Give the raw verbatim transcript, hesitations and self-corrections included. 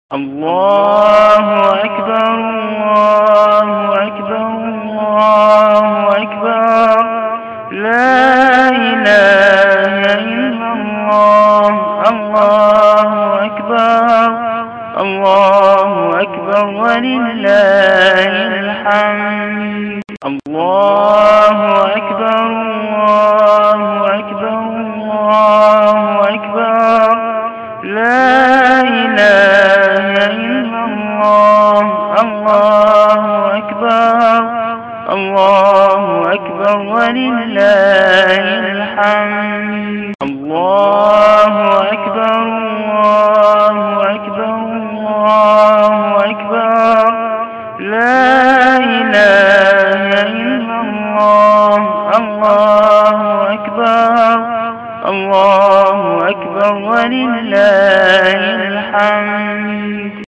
الله أكبر الله أكبر الله أكبر لا إله إلا الله الله أكبر الله أكبر ولله الحمد الله أكبر الله أكبر الله أكبر لا إله إلا الله الله أكبر الله أكبر ولله الحمد الله أكبر الله أكبر الله أكبر لا إله إلا الله الله أكبر الله أكبر ولله الحمد